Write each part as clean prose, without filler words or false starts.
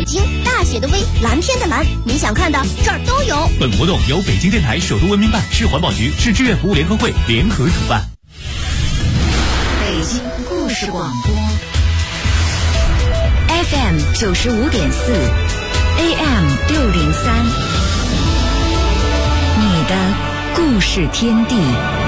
京，大写的 V， 蓝天的蓝，你想看的这儿都有。 本活动由北京电台首都文明办、市环保局、市志愿服务联合会联合主办。 北京故事广播 FM 95.4 AM 603，你的故事天地。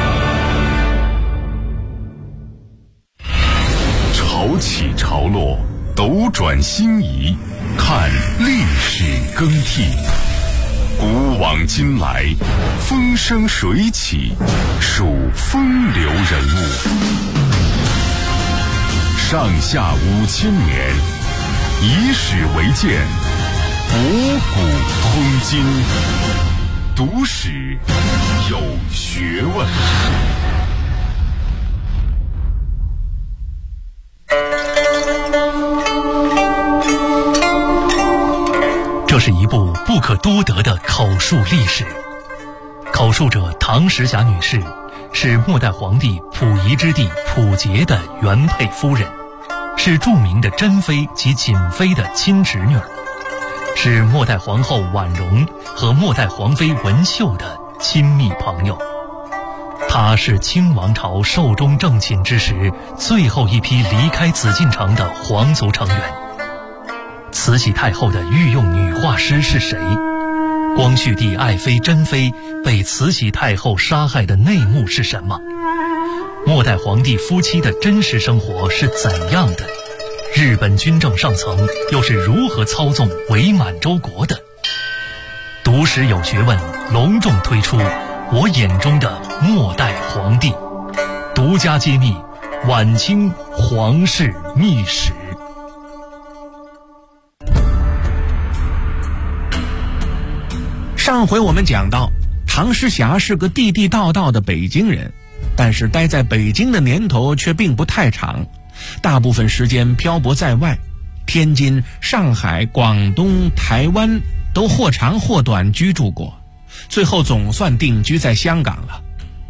潮起潮落，斗转星移，看历史更替。古往今来，风生水起，数风流人物。上下5000年，以史为鉴，博古通今。读史有学问。 这是一部不可多得的口述历史。口述者唐时霞女士是末代皇帝溥仪之弟溥杰的原配夫人，是著名的珍妃及瑾妃的亲侄女，是末代皇后婉容和末代皇妃文秀的亲密朋友。她是清王朝寿终正寝之时最后一批离开紫禁城的皇族成员。慈禧太后的御用女画师是谁？光绪帝爱妃珍妃被慈禧太后杀害的内幕是什么？末代皇帝夫妻的真实生活是怎样的？日本军政上层又是如何操纵伪满洲国的？读史有学问隆重推出我眼中的末代皇帝，独家揭秘晚清皇室秘史。 上回我们讲到，唐时霞是个地地道道的北京人，但是待在北京的年头却并不太长，大部分时间漂泊在外，天津、上海、广东、台湾都或长或短居住过，最后总算定居在香港了。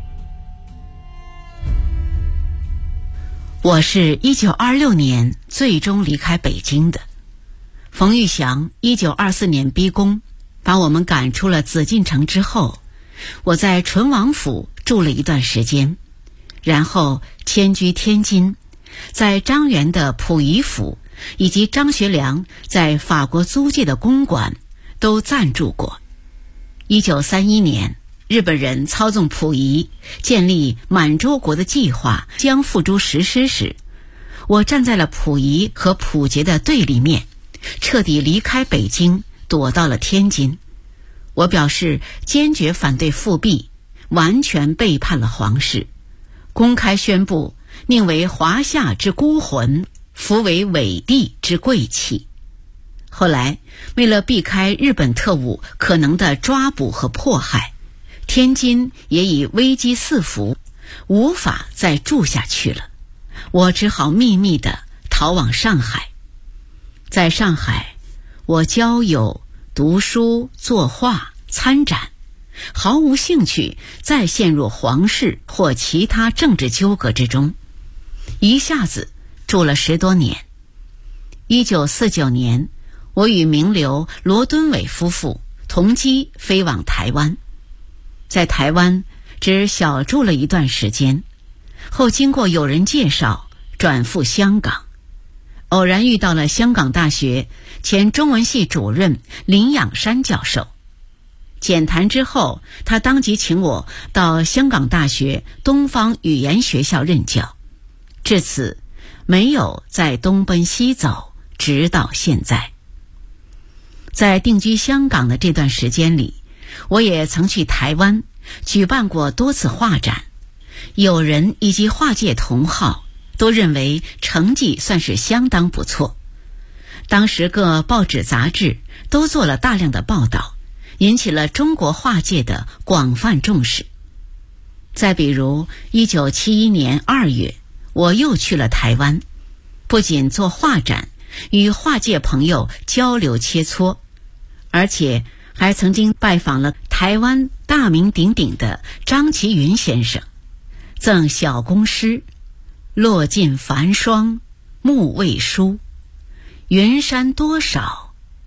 我是1926年最终离开北京的。冯玉祥1924年逼宫，把我们赶出了紫禁城之后，我在淳王府住了一段时间，然后迁居天津，在张园的溥仪府以及张学良在法国租界的公馆都暂住过。1931年，日本人操纵溥仪建立满洲国的计划将付诸实施时，我站在了溥仪和溥杰的对立面，彻底离开北京，躲到了天津。我表示坚决反对复辟，完全背叛了皇室，公开宣布宁为华夏之孤魂，弗为伪帝之贵戚。后来为了避开日本特务可能的抓捕和迫害，天津也已危机四伏，无法再住下去了，我只好秘密地逃往上海。在上海，我交友、读书、作画、参展，毫无兴趣再陷入皇室或其他政治纠葛之中，一下子住了10多年。1949年，我与名流罗敦伟夫妇同机飞往台湾，在台湾只小住了一段时间，后经过友人介绍转赴香港，偶然遇到了香港大学前中文系主任林仰山教授。简谈之后，他当即请我到香港大学东方语言学校任教，至此没有再东奔西走，直到现在。在定居香港的这段时间里，我也曾去台湾举办过多次画展，友人以及画界同好都认为成绩算是相当不错。当时各报纸杂志都做了大量的报道，引起了中国画界的广泛重视。再比如1971年2月，我又去了台湾，不仅做画展，与画界朋友交流切磋，而且还曾经拜访了台湾大名鼎鼎的张其云先生，赠小公诗：落尽繁霜暮未舒，云山多少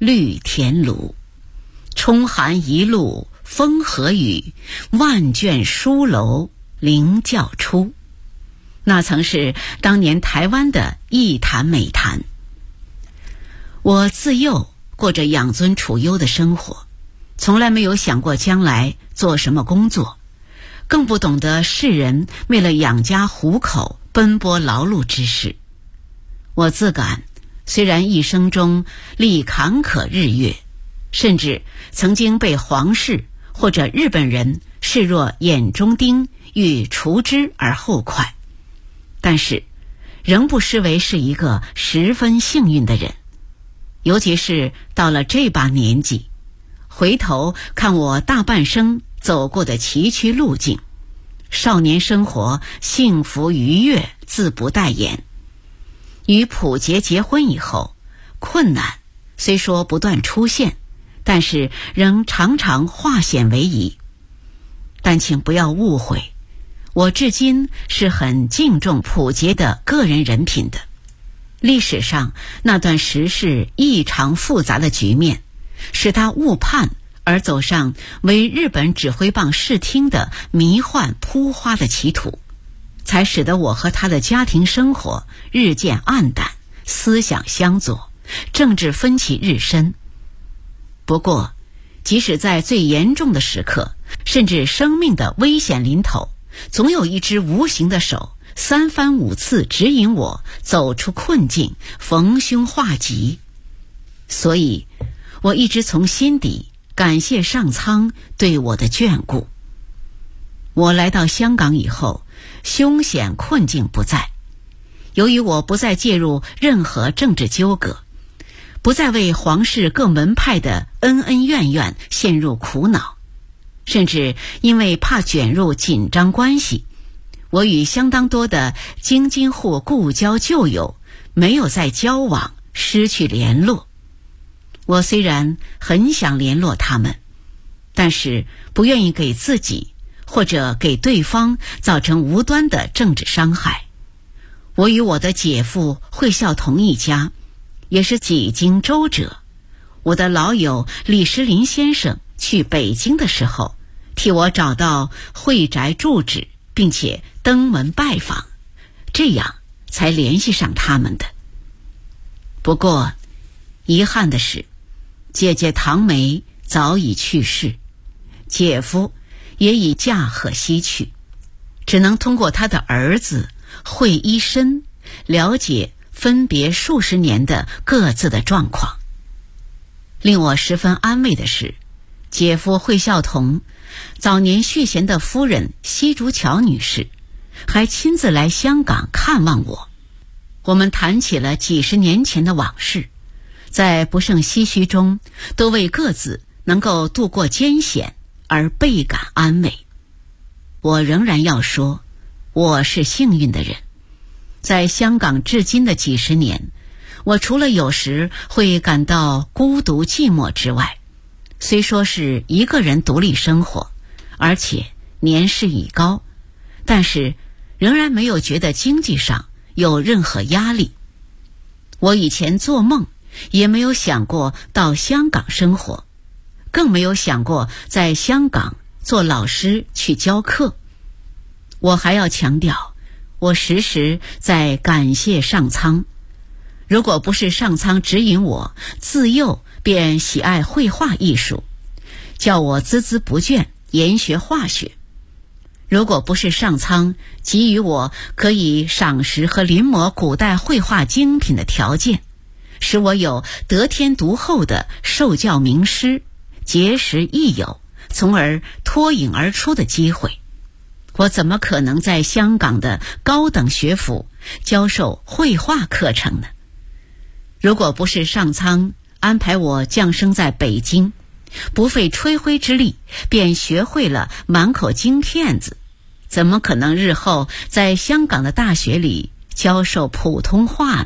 绿田庐。冲寒一路风和雨，万卷书楼临教出。那曾是当年台湾的一坛美谈。我自幼过着养尊处优的生活，从来没有想过将来做什么工作，更不懂得世人为了养家糊口奔波劳碌之事。我自感虽然一生中历坎坷日月，甚至曾经被皇室或者日本人视若眼中钉，欲除之而后快，但是仍不失为是一个十分幸运的人。尤其是到了这把年纪，回头看我大半生走过的崎岖路径，少年生活幸福愉悦自不待言。与溥杰结婚以后，困难虽说不断出现，但是仍常常化险为夷。但请不要误会，我至今是很敬重溥杰的个人人品的。历史上那段时事异常复杂的局面，使他误判而走上为日本指挥棒视听的迷幻扑花的歧途，才使得我和他的家庭生活日渐暗淡，思想相左，政治分歧日深。不过即使在最严重的时刻，甚至生命的危险临头，总有一只无形的手三番五次指引我走出困境，逢凶化吉。所以我一直从心底感谢上苍对我的眷顾。我来到香港以后，凶险困境不在，由于我不再介入任何政治纠葛，不再为皇室各门派的恩恩怨怨陷入苦恼，甚至因为怕卷入紧张关系，我与相当多的京津沪故交旧友没有再交往，失去联络。我虽然很想联络他们，但是不愿意给自己或者给对方造成无端的政治伤害。我与我的姐夫惠孝同一家，也是几经周折。我的老友李石林先生去北京的时候，替我找到惠宅住址，并且登门拜访，这样才联系上他们的。不过遗憾的是，姐姐唐梅早已去世，姐夫也已驾鹤西去，只能通过他的儿子惠医生了解分别数十年的各自的状况。令我十分安慰的是，姐夫惠孝同早年续弦的夫人西竹桥女士还亲自来香港看望我，我们谈起了几十年前的往事，在不胜唏嘘中都为各自能够度过艰险而倍感安慰。我仍然要说，我是幸运的人。在香港至今的几十年，我除了有时会感到孤独寂寞之外，虽说是一个人独立生活，而且年事已高，但是仍然没有觉得经济上有任何压力。我以前做梦也没有想过到香港生活，更没有想过在香港做老师去教课。我还要强调，我时时在感谢上苍。如果不是上苍指引我自幼便喜爱绘画艺术，叫我孜孜不倦研学化学，如果不是上苍给予我可以赏识和临摹古代绘画精品的条件，使我有得天独厚的受教名师，结识益友，从而脱颖而出的机会，我怎么可能在香港的高等学府教授绘画课程呢？如果不是上苍安排我降生在北京，不费吹灰之力便学会了满口京片子，怎么可能日后在香港的大学里教授普通话呢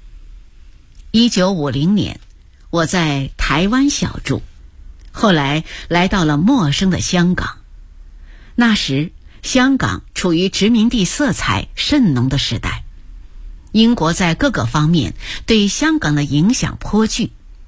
？1950年，我在台湾小住，后来来到了陌生的香港。那时香港处于殖民地色彩甚浓的时代，英国在各个方面对香港的影响颇巨。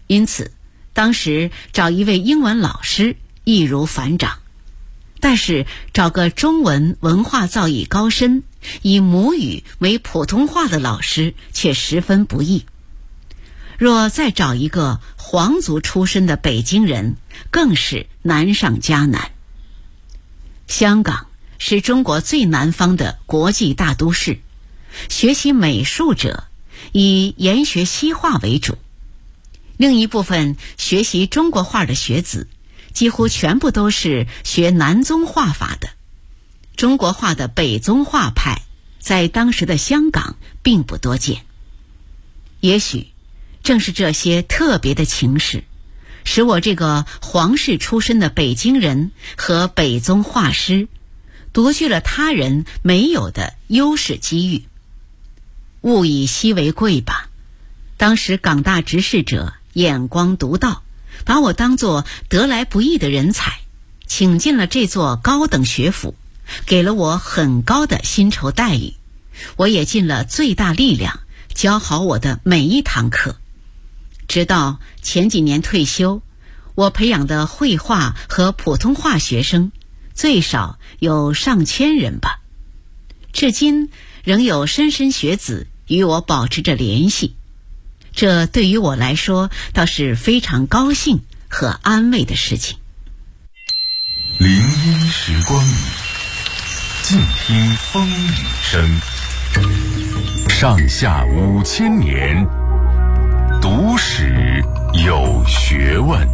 因此当时找一位英文老师易如反掌，但是找个中文文化造诣高深、以母语为普通话的老师却十分不易。若再找一个皇族出身的北京人，更是难上加难。香港是中国最南方的国际大都市，学习美术者以研学西画为主，另一部分学习中国画的学子几乎全部都是学南宗画法的。中国画的北宗画派在当时的香港并不多见。也许正是这些特别的情势，使我这个皇室出身的北京人和北宗画师夺据了他人没有的优势机遇。物以稀为贵吧，当时港大执事者眼光独到，把我当作得来不易的人才，请进了这座高等学府，给了我很高的薪酬待遇，我也尽了最大力量教好我的每一堂课。直到前几年退休，我培养的绘画和普通话学生最少有上千人吧，至今仍有莘莘学子与我保持着联系，这对于我来说倒是非常高兴和安慰的事情。 林荫时光里，静听风雨声。上下5000年，读史有学问。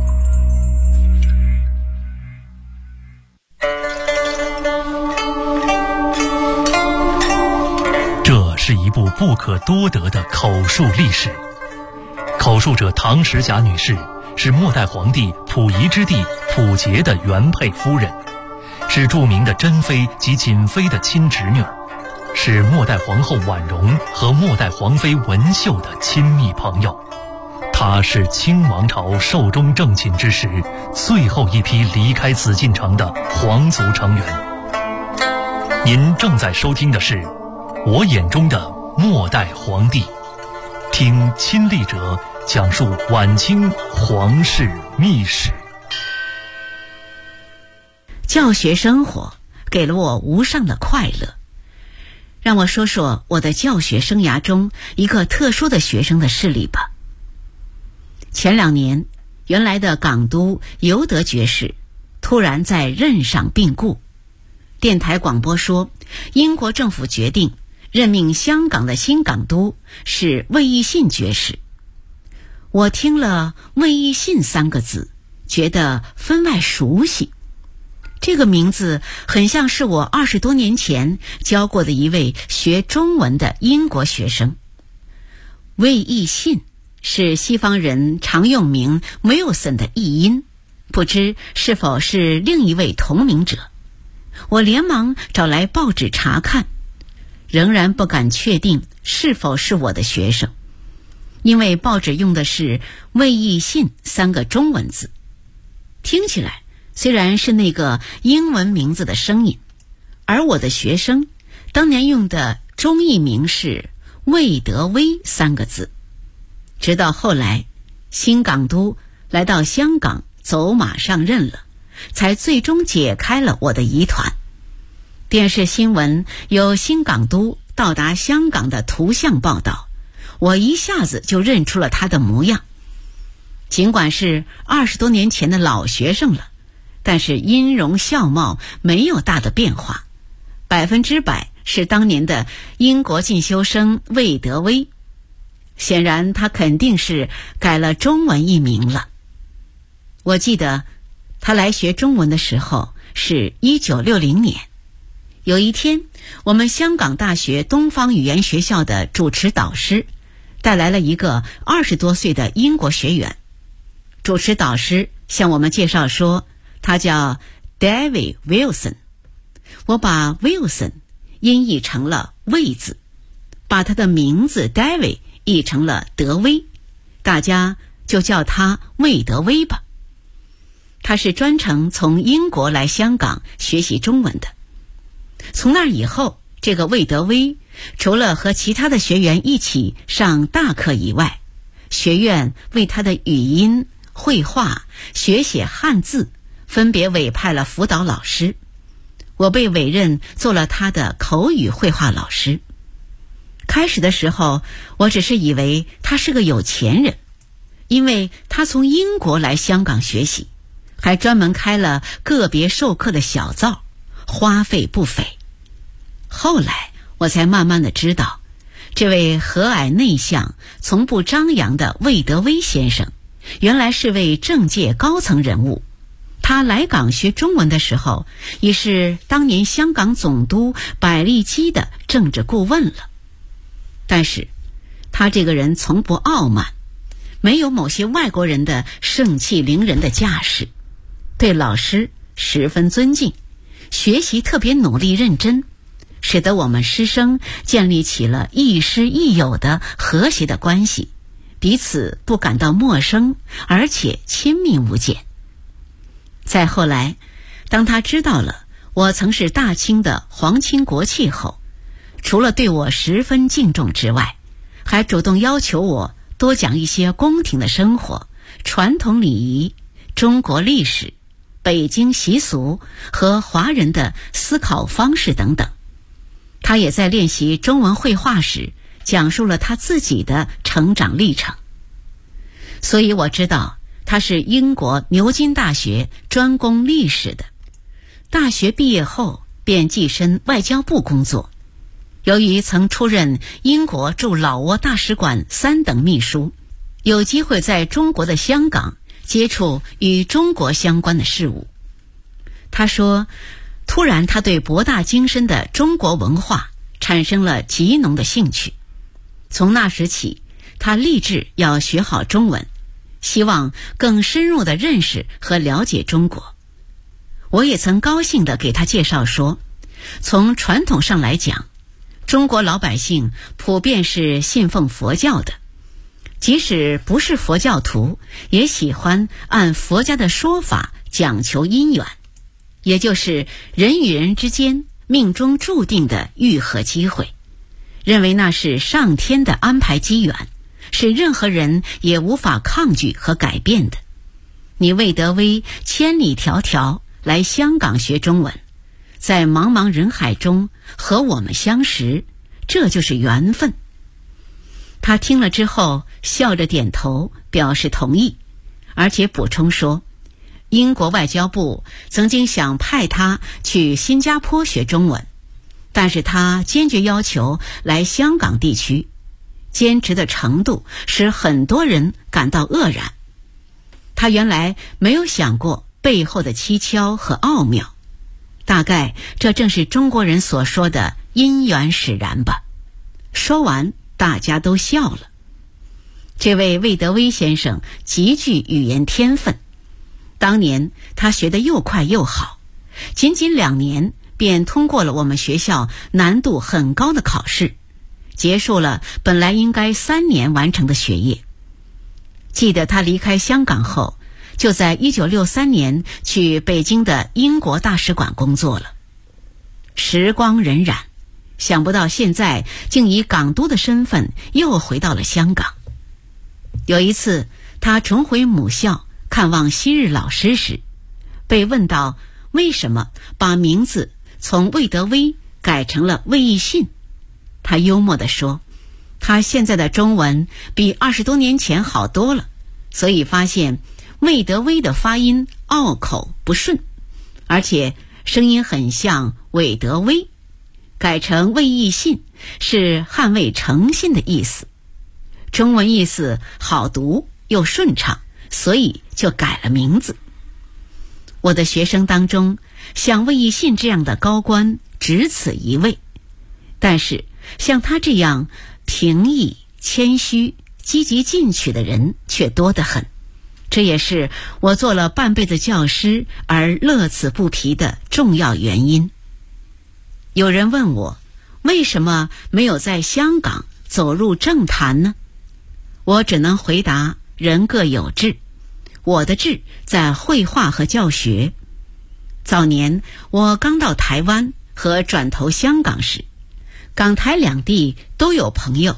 这是一部不可多得的口述历史。口述者唐时霞女士是末代皇帝溥仪之弟溥杰的原配夫人，是著名的珍妃及瑾妃的亲侄女儿，是末代皇后婉容和末代皇妃文秀的亲密朋友。她是清王朝寿终正寝之时最后一批离开紫禁城的皇族成员。您正在收听的是我眼中的末代皇帝，听亲历者讲述晚清皇室秘史。 教学生活给了我无上的快乐。让我说说我的教学生涯中一个特殊的学生的事例吧。前2年，原来的港督尤德爵士突然在任上病故，电台广播说，英国政府决定任命香港的新港督是魏义信爵士。我听了魏义信3个字，觉得分外熟悉。这个名字很像是我20多年前教过的一位学中文的英国学生。魏义信是西方人常用名 Wilson 的译音，不知是否是另一位同名者。我连忙找来报纸查看，仍然不敢确定是否是我的学生，因为报纸用的是魏义信3个中文字，听起来虽然是那个英文名字的声音，而我的学生当年用的中译名是魏德威3个字。直到后来新港督来到香港走马上任了，才最终解开了我的疑团。电视新闻有新港督到达香港的图像报道，我一下子就认出了他的模样。尽管是20多年前的老学生了，但是音容笑貌没有大的变化，100%是当年的英国进修生魏德威。显然他肯定是改了中文译名了。我记得他来学中文的时候是1960年。有一天，我们香港大学东方语言学校的主持导师带来了一个20多岁的英国学员。主持导师向我们介绍说，他叫 David Wilson。 我把 Wilson 音译成了魏字，把他的名字 David 译成了德威，大家就叫他魏德威吧。他是专程从英国来香港学习中文的。从那以后，这个魏德威除了和其他的学员一起上大课以外， 学院为他的语音、绘画、学写汉字分别委派了辅导老师，我被委任做了他的口语绘画老师。开始的时候，我只是以为他是个有钱人，因为他从英国来香港学习，还专门开了个别授课的小灶，花费不菲。后来我才慢慢的知道，这位和蔼内向、从不张扬的魏德威先生，原来是位政界高层人物。他来港学中文的时候，已是当年香港总督百利基的政治顾问了。但是他这个人从不傲慢，没有某些外国人的盛气凌人的架势，对老师十分尊敬，学习特别努力认真，使得我们师生建立起了亦师亦友的和谐的关系，彼此不感到陌生，而且亲密无间。再后来，当他知道了我曾是大清的皇亲国戚后，除了对我十分敬重之外，还主动要求我多讲一些宫廷的生活、传统礼仪、中国历史、北京习俗和华人的思考方式等等。他也在练习中文绘画时讲述了他自己的成长历程。所以我知道他是英国牛津大学专攻历史的，大学毕业后便跻身外交部工作。由于曾出任英国驻老挝大使馆3等秘书，有机会在中国的香港接触与中国相关的事物。他说，突然他对博大精深的中国文化产生了极浓的兴趣。从那时起，他立志要学好中文，希望更深入地认识和了解中国。我也曾高兴地给他介绍说，从传统上来讲，中国老百姓普遍是信奉佛教的，即使不是佛教徒，也喜欢按佛家的说法讲求姻缘，也就是人与人之间命中注定的愈合机会，认为那是上天的安排机缘，是任何人也无法抗拒和改变的。你魏德威千里迢迢来香港学中文，在茫茫人海中和我们相识，这就是缘分。他听了之后笑着点头表示同意，而且补充说，英国外交部曾经想派他去新加坡学中文，但是他坚决要求来香港地区，坚持的程度使很多人感到愕然。他原来没有想过背后的蹊跷和奥妙，大概这正是中国人所说的因缘使然吧。说完，大家都笑了。这位魏德威先生极具语言天分，当年他学得又快又好，仅仅2年便通过了我们学校难度很高的考试，结束了本来应该3年完成的学业。记得他离开香港后，就在1963年去北京的英国大使馆工作了。时光荏苒，想不到现在竟以港督的身份又回到了香港。有一次，他重回母校看望昔日老师时，被问到为什么把名字从魏德威改成了魏义信。他幽默地说，他现在的中文比20多年前好多了，所以发现魏德威的发音拗口不顺，而且声音很像韦德威，改成魏义信是捍卫诚信的意思。中文意思好读又顺畅，所以就改了名字。我的学生当中，像魏义信这样的高官只此一位，但是像他这样平易、谦虚、积极进取的人却多得很。这也是我做了半辈子教师而乐此不疲的重要原因。有人问我，为什么没有在香港走入政坛呢？我只能回答，人各有志。我的志在绘画和教学。早年我刚到台湾和转投香港时，港台两地都有朋友，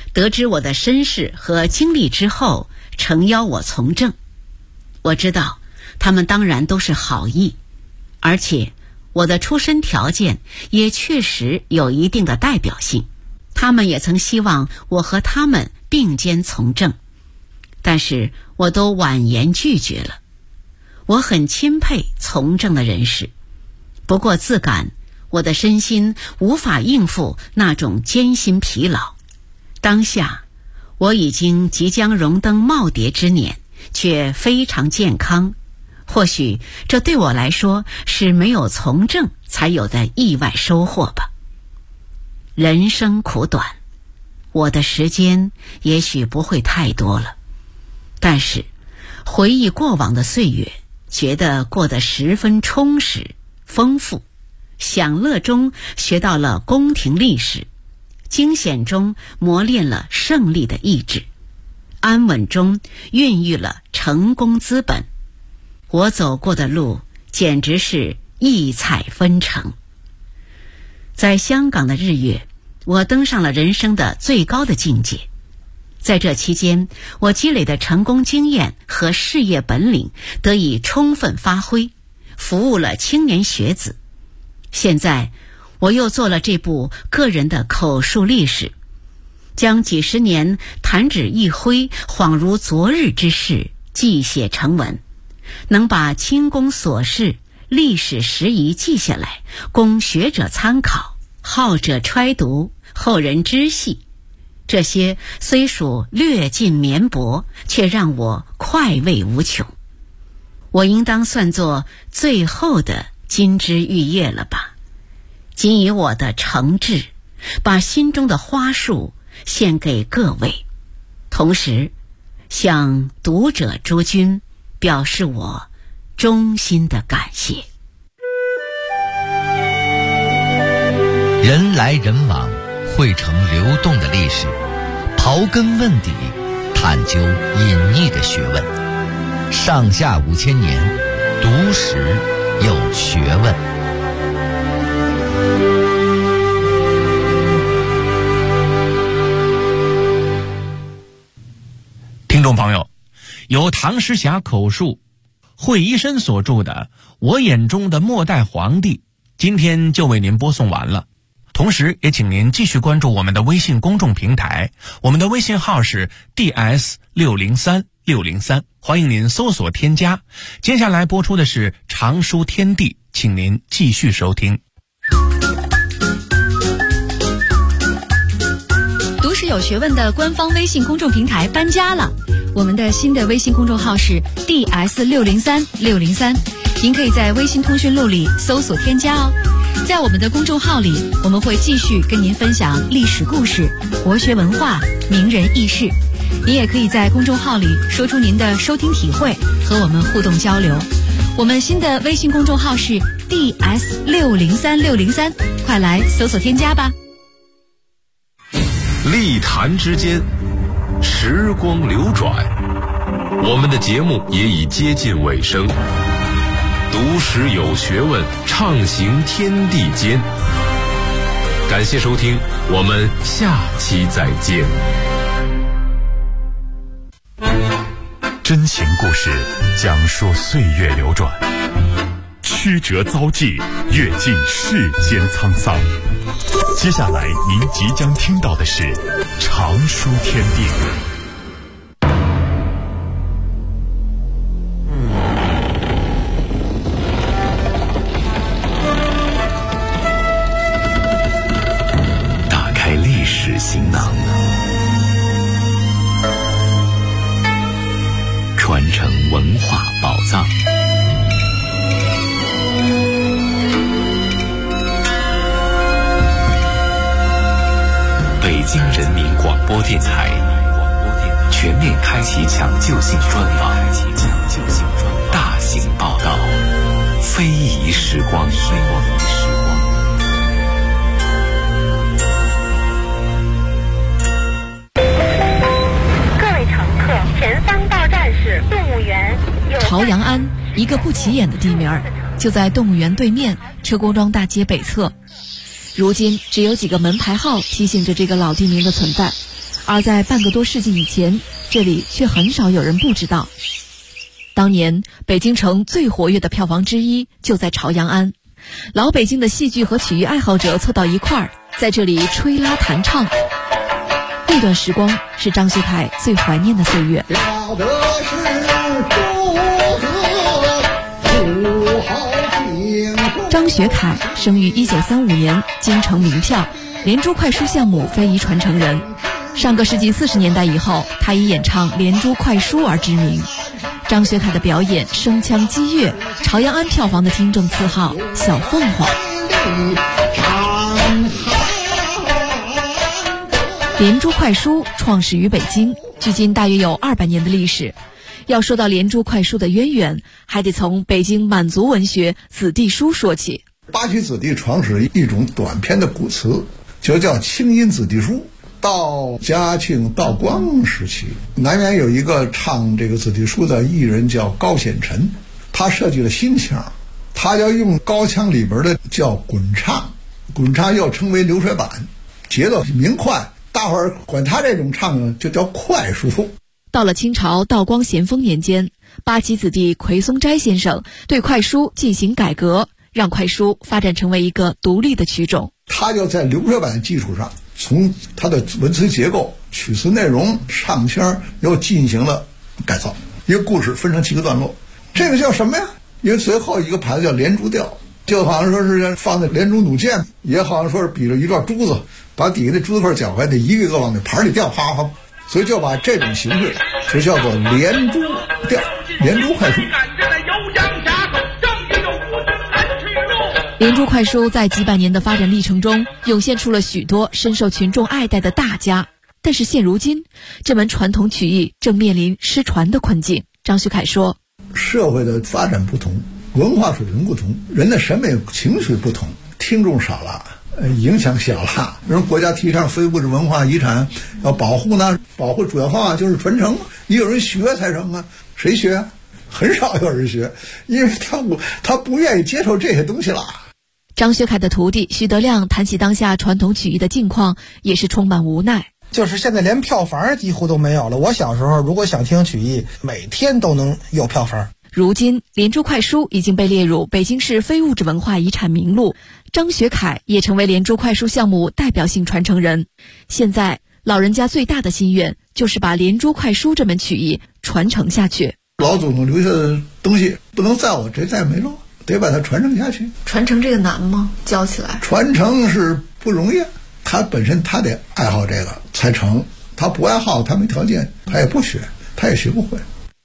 得知我的身世和经历之后，诚邀我从政。我知道他们当然都是好意，而且我的出身条件也确实有一定的代表性，他们也曾希望我和他们并肩从政，但是我都婉言拒绝了。我很钦佩从政的人士，不过自感我的身心无法应付那种艰辛疲劳。当下我已经即将荣登耄耋之年，却非常健康，或许这对我来说是没有从政才有的意外收获吧。人生苦短，我的时间也许不会太多了，但是回忆过往的岁月，觉得过得十分充实丰富，享乐中学到了宫廷历史，惊险中磨练了胜利的意志，安稳中孕育了成功资本。我走过的路简直是异彩纷呈。在香港的日月，我登上了人生的最高的境界。在这期间，我积累的成功经验和事业本领得以充分发挥，服务了青年学子。现在我又做了这部个人的口述历史，将几十年弹指一挥恍如昨日之事记写成文，能把清宫琐事历史时宜记下来，供学者参考，好者揣读，后人知悉。这些虽属略尽绵薄，却让我快慰无穷。我应当算作最后的金枝玉叶了吧？仅以我的诚挚，把心中的花束献给各位，同时向读者诸君表示我衷心的感谢。 人来人往，汇成流动的历史，刨根问底，探究隐匿的学问。上下5000年，读史有学问。 听众朋友，由唐诗侠口述，惠医生所著的《我眼中的末代皇帝》，今天就为您播送完了。同时也请您继续关注我们的微信公众平台，我们的微信号是 DS603603，欢迎您搜索添加。接下来播出的是常书天地，请您继续收听。 读史有学问的官方微信公众平台搬家了，我们的新的微信公众号是 DS603603，您可以在微信通讯录里搜索添加哦。在我们的公众号里，我们会继续跟您分享历史故事、国学文化、名人轶事。您也可以在公众号里说出您的收听体会，和我们互动交流。我们新的微信公众号是 DS603603，快来搜索添加吧。 历坛之间，时光流转，我们的节目也已接近尾声。读史有学问，畅行天地间。感谢收听，我们下期再见。 真情故事讲述岁月流转，曲折遭际，阅尽世间沧桑。接下来您即将听到的是常书天地。行囊，传承文化宝藏。北京人民广播电台全面开启抢救性专访，大型报道，非遗时光。 朝阳庵，一个不起眼的地名，就在动物园对面车公庄大街北侧。如今只有几个门牌号提醒着这个老地名的存在， 而在半个多世纪以前，这里却很少有人不知道。当年北京城最活跃的票房之一就在朝阳安，老北京的戏剧和曲艺爱好者凑到一块儿，在这里吹拉弹唱。那段时光是张学凯最怀念的岁月。张学凯生于1935年，京城名票，连珠快书项目非遗传承人。上个世纪40年代以后，他以演唱连珠快书而知名。张学凯的表演声腔激越，朝阳安票房的听众赐号小凤凰。连珠快书创始于北京，距今大约有200年的历史。要说到连珠快书的渊源，还得从北京满族文学子弟书说起。 八旗子弟创始一种短篇的古词，就叫清音子弟书。到嘉庆、道光时期，南园有一个唱这个子弟书的艺人叫高显臣，他设计了新腔，他要用高腔里边的叫滚唱，滚唱又称为流水板，节奏明快，大伙儿管他这种唱就叫快书。 到了清朝道光咸丰年间，八旗子弟奎松斋先生对快书进行改革，让快书发展成为一个独立的曲种。 他就在流水板的基础上，从他的文词结构、曲词内容、唱腔又进行了改造。一个故事分成7个段落，这个叫什么呀？因为最后一个牌子叫连珠调，就好像说是放在连珠弩箭，也好像说是比着一段珠子，把底下的珠子块搅开，得一个个往那盘里掉，啪啪，所以就把这种形式就叫做连珠调、连珠快书。连珠快书在几百年的发展历程中，涌现出了许多深受群众爱戴的大家。但是现如今，这门传统曲艺正面临失传的困境。张学凯说， 社会的发展不同，文化水平不同，人的审美情绪不同，听众少了，影响小了。人国家提倡非物质文化遗产要保护呢，保护主要方法就是传承，也有人学才成啊。谁学？很少有人学，因为他不愿意接受这些东西了。 张学凯的徒弟徐德亮谈起当下传统曲艺的境况，也是充满无奈。 就是现在连票房几乎都没有了。我小时候如果想听曲艺，每天都能有票房。 如今连珠快书已经被列入北京市非物质文化遗产名录，张学凯也成为连珠快书项目代表性传承人。现在老人家最大的心愿就是把连珠快书这门曲艺传承下去。 老祖宗留下的东西不能在我这代没落，得把它传承下去。 传承这个难吗？教起来传承是不容易，他本身他得爱好这个才成，他不爱好，他没条件，他也不学，他也学不会。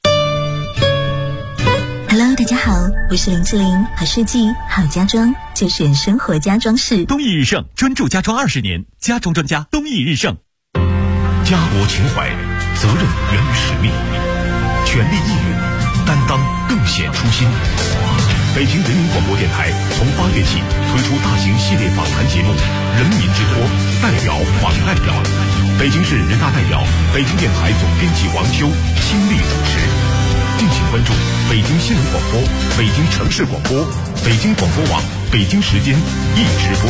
Hello， 大家好，我是林志玲，好设计好家装就选生活家装饰。 东义日盛专注家装20年，家装专家东义日盛。 家国情怀，责任源于使命，全力应允，担当更显初心。北京人民广播电台从8月起推出大型系列访谈节目《人民之托》，代表访代表。北京市人大代表、北京电台总编辑王秋亲力主持。敬请关注北京新闻广播、北京城市广播、北京广播网、北京时间一直播。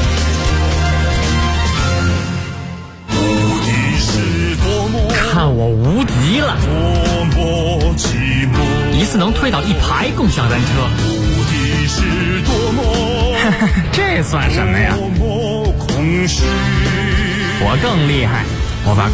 看我无敌了！一次能推倒1排共享单车。这算什么呀？我更厉害，我把